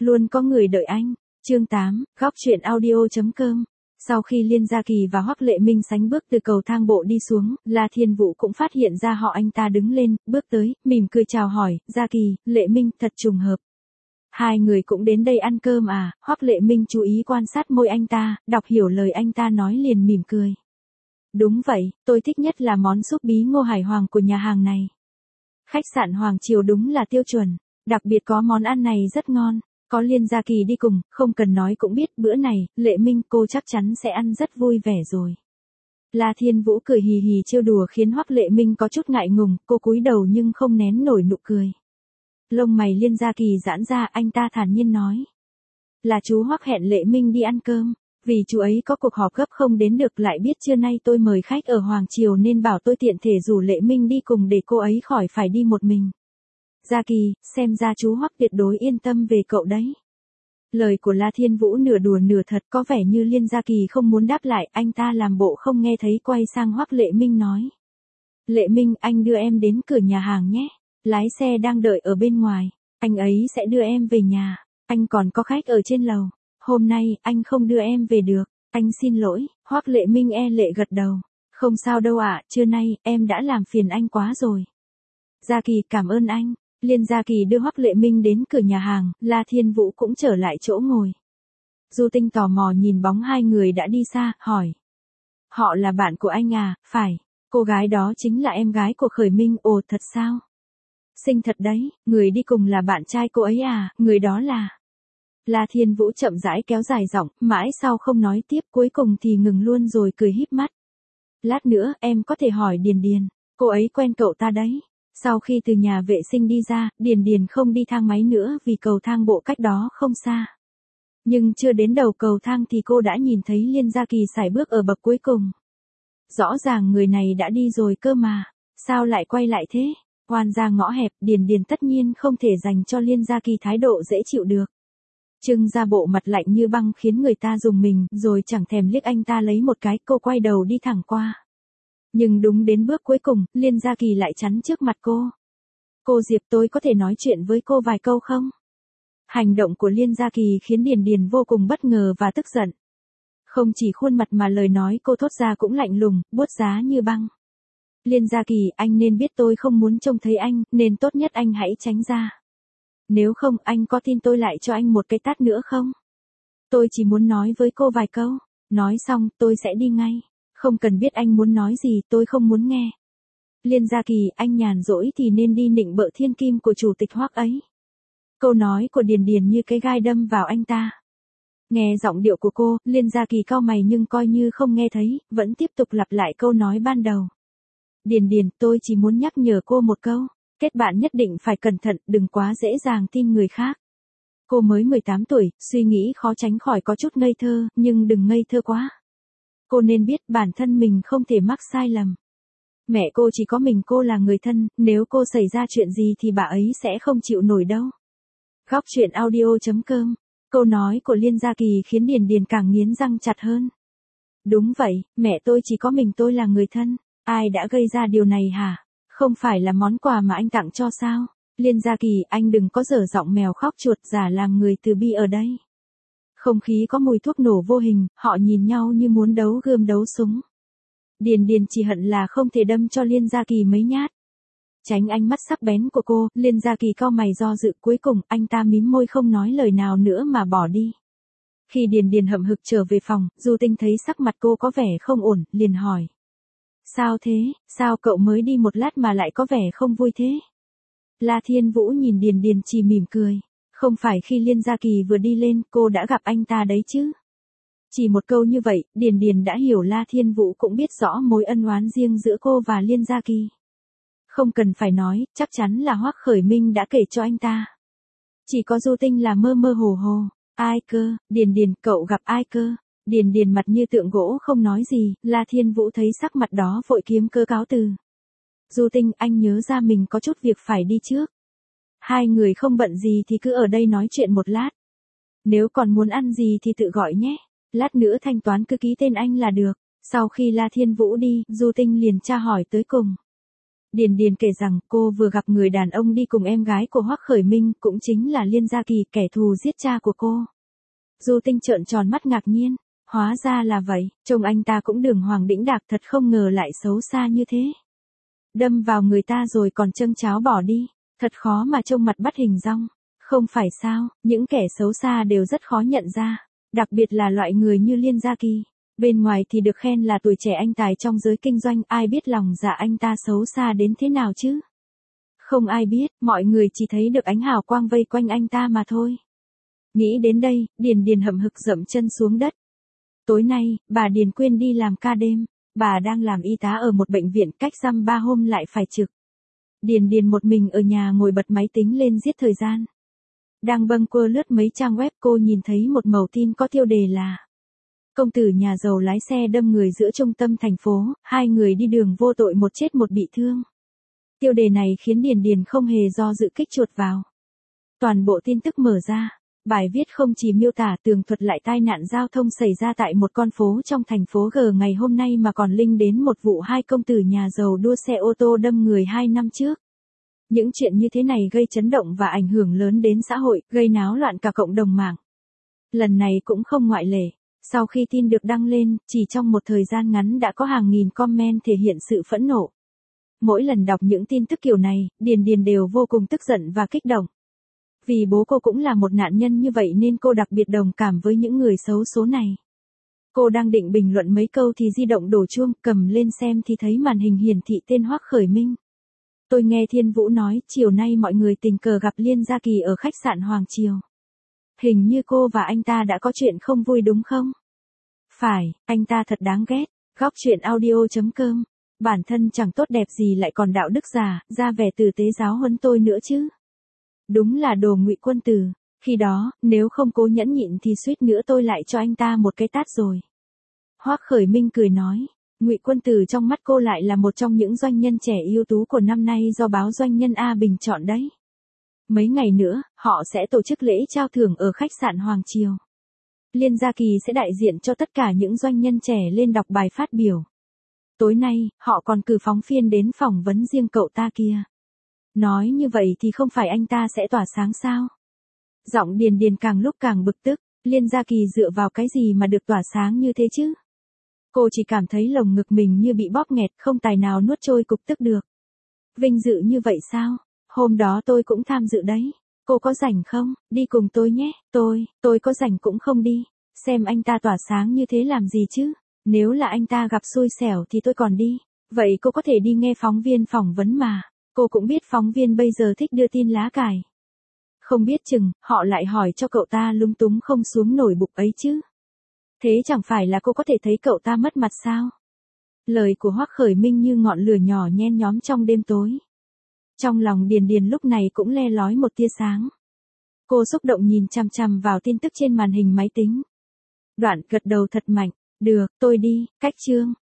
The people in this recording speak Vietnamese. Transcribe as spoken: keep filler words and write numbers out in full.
Luôn có người đợi anh. Chương tám, góc truyện audio chấm com. Sau khi Liên Gia Kỳ và Hoắc Lệ Minh sánh bước từ cầu thang bộ đi xuống, La Thiên Vũ cũng phát hiện ra họ. Anh ta đứng lên, bước tới, mỉm cười chào hỏi, Gia Kỳ, Lệ Minh, thật trùng hợp. Hai người cũng đến đây ăn cơm à? Hoắc Lệ Minh chú ý quan sát môi anh ta, đọc hiểu lời anh ta nói liền mỉm cười. Đúng vậy, tôi thích nhất là món súp bí ngô hải hoàng của nhà hàng này. Khách sạn Hoàng Triều đúng là tiêu chuẩn, đặc biệt có món ăn này rất ngon. Có Liên Gia Kỳ đi cùng, không cần nói cũng biết bữa này, Lệ Minh cô chắc chắn sẽ ăn rất vui vẻ rồi. La Thiên Vũ cười hì hì trêu đùa khiến Hoắc Lệ Minh có chút ngại ngùng, cô cúi đầu nhưng không nén nổi nụ cười. Lông mày Liên Gia Kỳ giãn ra, anh ta thản nhiên nói. Là chú Hoắc hẹn Lệ Minh đi ăn cơm, vì chú ấy có cuộc họp gấp không đến được, lại biết trưa nay tôi mời khách ở Hoàng Triều nên bảo tôi tiện thể rủ Lệ Minh đi cùng để cô ấy khỏi phải đi một mình. Gia Kỳ, xem ra chú Hoắc tuyệt đối yên tâm về cậu đấy. Lời của La Thiên Vũ nửa đùa nửa thật, có vẻ như Liên Gia Kỳ không muốn đáp lại, anh ta làm bộ không nghe thấy, quay sang Hoắc Lệ Minh nói. Lệ Minh, anh đưa em đến cửa nhà hàng nhé. Lái xe đang đợi ở bên ngoài, anh ấy sẽ đưa em về nhà. Anh còn có khách ở trên lầu. Hôm nay, anh không đưa em về được. Anh xin lỗi. Hoắc Lệ Minh e lệ gật đầu. Không sao đâu ạ, trưa nay, em đã làm phiền anh quá rồi. Gia Kỳ, cảm ơn anh. Liên Gia Kỳ đưa Hoắc Lệ Minh đến cửa nhà hàng, La Thiên Vũ cũng trở lại chỗ ngồi. Du Tinh tò mò nhìn bóng hai người đã đi xa, hỏi. Họ là bạn của anh à? Phải, cô gái đó chính là em gái của Khởi Minh. Ồ, thật sao? Xinh thật đấy, người đi cùng là bạn trai cô ấy à? Người đó là... La Thiên Vũ chậm rãi kéo dài giọng, mãi sau không nói tiếp, cuối cùng thì ngừng luôn rồi cười híp mắt. Lát nữa, em có thể hỏi Điền Điền, cô ấy quen cậu ta đấy. Sau khi từ nhà vệ sinh đi ra, Điền Điền không đi thang máy nữa vì cầu thang bộ cách đó không xa. Nhưng chưa đến đầu cầu thang thì cô đã nhìn thấy Liên Gia Kỳ sải bước ở bậc cuối cùng. Rõ ràng người này đã đi rồi cơ mà, sao lại quay lại thế? Oan ra ngõ hẹp, Điền Điền tất nhiên không thể dành cho Liên Gia Kỳ thái độ dễ chịu được. Trưng ra bộ mặt lạnh như băng khiến người ta rùng mình, rồi chẳng thèm liếc anh ta lấy một cái, cô quay đầu đi thẳng qua. Nhưng đúng đến bước cuối cùng, Liên Gia Kỳ lại chắn trước mặt cô. Cô Diệp, tôi có thể nói chuyện với cô vài câu không? Hành động của Liên Gia Kỳ khiến Điền Điền vô cùng bất ngờ và tức giận. Không chỉ khuôn mặt mà lời nói cô thốt ra cũng lạnh lùng, buốt giá như băng. Liên Gia Kỳ, anh nên biết tôi không muốn trông thấy anh, nên tốt nhất anh hãy tránh ra. Nếu không, anh có tin tôi lại cho anh một cái tát nữa không? Tôi chỉ muốn nói với cô vài câu, nói xong, tôi sẽ đi ngay. Không cần biết anh muốn nói gì, tôi không muốn nghe. Liên Gia Kỳ, anh nhàn rỗi thì nên đi nịnh bợ thiên kim của chủ tịch Hoắc ấy. Câu nói của Điền Điền như cái gai đâm vào anh ta. Nghe giọng điệu của cô, Liên Gia Kỳ cau mày nhưng coi như không nghe thấy, vẫn tiếp tục lặp lại câu nói ban đầu. Điền Điền, tôi chỉ muốn nhắc nhở cô một câu, kết bạn nhất định phải cẩn thận, đừng quá dễ dàng tin người khác. Cô mới mười tám tuổi, suy nghĩ khó tránh khỏi có chút ngây thơ, nhưng đừng ngây thơ quá. Cô nên biết bản thân mình không thể mắc sai lầm. Mẹ cô chỉ có mình cô là người thân, nếu cô xảy ra chuyện gì thì bà ấy sẽ không chịu nổi đâu. Góc truyện audio chấm com. Câu nói của Liên Gia Kỳ khiến Điền Điền càng nghiến răng chặt hơn. Đúng vậy, mẹ tôi chỉ có mình tôi là người thân. Ai đã gây ra điều này hả? Không phải là món quà mà anh tặng cho sao? Liên Gia Kỳ, anh đừng có dở giọng mèo khóc chuột giả làm người từ bi ở đây. Không khí có mùi thuốc nổ vô hình, họ nhìn nhau như muốn đấu gươm đấu súng. Điền Điền chỉ hận là không thể đâm cho Liên Gia Kỳ mấy nhát. Tránh ánh mắt sắc bén của cô, Liên Gia Kỳ cau mày do dự, cuối cùng anh ta mím môi không nói lời nào nữa mà bỏ đi. Khi Điền Điền hậm hực trở về phòng, Du Tinh thấy sắc mặt cô có vẻ không ổn, liền hỏi. Sao thế, sao cậu mới đi một lát mà lại có vẻ không vui thế? La Thiên Vũ nhìn Điền Điền chỉ mỉm cười. Không phải khi Liên Gia Kỳ vừa đi lên, cô đã gặp anh ta đấy chứ? Chỉ một câu như vậy, Điền Điền đã hiểu La Thiên Vũ cũng biết rõ mối ân oán riêng giữa cô và Liên Gia Kỳ. Không cần phải nói, chắc chắn là Hoắc Khởi Minh đã kể cho anh ta. Chỉ có Du Tinh là mơ mơ hồ hồ. Ai cơ? Điền Điền, cậu gặp ai cơ? Điền Điền mặt như tượng gỗ không nói gì, La Thiên Vũ thấy sắc mặt đó vội kiếm cớ cáo từ. Du Tinh, anh nhớ ra mình có chút việc phải đi trước. Hai người không bận gì thì cứ ở đây nói chuyện một lát. Nếu còn muốn ăn gì thì tự gọi nhé. Lát nữa thanh toán cứ ký tên anh là được. Sau khi La Thiên Vũ đi, Du Tinh liền tra hỏi tới cùng. Điền Điền kể rằng cô vừa gặp người đàn ông đi cùng em gái của Hoắc Khởi Minh, cũng chính là Liên Gia Kỳ, kẻ thù giết cha của cô. Du Tinh trợn tròn mắt ngạc nhiên, hóa ra là vậy, trông anh ta cũng đường hoàng đĩnh đạc, thật không ngờ lại xấu xa như thế. Đâm vào người ta rồi còn châng cháo bỏ đi, thật khó mà trông mặt bắt hình dong. Không phải sao, những kẻ xấu xa đều rất khó nhận ra, đặc biệt là loại người như Liên Gia Kỳ. Bên ngoài thì được khen là tuổi trẻ anh tài trong giới kinh doanh, ai biết lòng dạ anh ta xấu xa đến thế nào chứ? Không ai biết, mọi người chỉ thấy được ánh hào quang vây quanh anh ta mà thôi. Nghĩ đến đây, Điền Điền hậm hực dậm chân xuống đất. Tối nay, bà Điền Quyên đi làm ca đêm, bà đang làm y tá ở một bệnh viện, cách dăm ba hôm lại phải trực. Điền Điền một mình ở nhà ngồi bật máy tính lên giết thời gian. Đang bâng quơ lướt mấy trang web, cô nhìn thấy một mẩu tin có tiêu đề là: công tử nhà giàu lái xe đâm người giữa trung tâm thành phố, hai người đi đường vô tội, một chết một bị thương. Tiêu đề này khiến Điền Điền không hề do dự kích chuột vào. Toàn bộ tin tức mở ra, bài viết không chỉ miêu tả tường thuật lại tai nạn giao thông xảy ra tại một con phố trong thành phố G ngày hôm nay, mà còn link đến một vụ hai công tử nhà giàu đua xe ô tô đâm người hai năm trước. Những chuyện như thế này gây chấn động và ảnh hưởng lớn đến xã hội, gây náo loạn cả cộng đồng mạng. Lần này cũng không ngoại lệ. Sau khi tin được đăng lên, chỉ trong một thời gian ngắn đã có hàng nghìn comment thể hiện sự phẫn nộ. Mỗi lần đọc những tin tức kiểu này, Điền Điền đều vô cùng tức giận và kích động. Vì bố cô cũng là một nạn nhân như vậy nên cô đặc biệt đồng cảm với những người xấu số này. Cô đang định bình luận mấy câu thì di động đổ chuông, cầm lên xem thì thấy màn hình hiển thị tên Hoắc Khởi Minh. Tôi nghe Thiên Vũ nói, chiều nay mọi người tình cờ gặp Liên Gia Kỳ ở khách sạn Hoàng Triều. Hình như cô và anh ta đã có chuyện không vui đúng không? Phải, anh ta thật đáng ghét. Góc truyện audio chấm com. Bản thân chẳng tốt đẹp gì lại còn đạo đức giả, ra vẻ tử tế giáo huấn tôi nữa chứ. Đúng là đồ ngụy quân tử. Khi đó, nếu không cố nhẫn nhịn thì suýt nữa tôi lại cho anh ta một cái tát rồi. Hoắc Khởi Minh cười nói, Ngụy Quân Tử trong mắt cô lại là một trong những doanh nhân trẻ ưu tú của năm nay do báo Doanh nhân A bình chọn đấy. Mấy ngày nữa, họ sẽ tổ chức lễ trao thưởng ở khách sạn Hoàng Triều. Liên Gia Kỳ sẽ đại diện cho tất cả những doanh nhân trẻ lên đọc bài phát biểu. Tối nay, họ còn cử phóng viên đến phỏng vấn riêng cậu ta kia. Nói như vậy thì không phải anh ta sẽ tỏa sáng sao? Giọng Điền Điền càng lúc càng bực tức, Liên Gia Kỳ dựa vào cái gì mà được tỏa sáng như thế chứ? Cô chỉ cảm thấy lồng ngực mình như bị bóp nghẹt, không tài nào nuốt trôi cục tức được. Vinh dự như vậy sao? Hôm đó tôi cũng tham dự đấy. Cô có rảnh không? Đi cùng tôi nhé. Tôi, tôi có rảnh cũng không đi. Xem anh ta tỏa sáng như thế làm gì chứ? Nếu là anh ta gặp xui xẻo thì tôi còn đi. Vậy cô có thể đi nghe phóng viên phỏng vấn mà. Cô cũng biết phóng viên bây giờ thích đưa tin lá cải. Không biết chừng, họ lại hỏi cho cậu ta lung túng không xuống nổi bụng ấy chứ. Thế chẳng phải là cô có thể thấy cậu ta mất mặt sao? Lời của Hoắc Khởi Minh như ngọn lửa nhỏ nhen nhóm trong đêm tối. Trong lòng Điền Điền lúc này cũng le lói một tia sáng. Cô xúc động nhìn chằm chằm vào tin tức trên màn hình máy tính. Đoạn gật đầu thật mạnh, được, tôi đi, cách chương.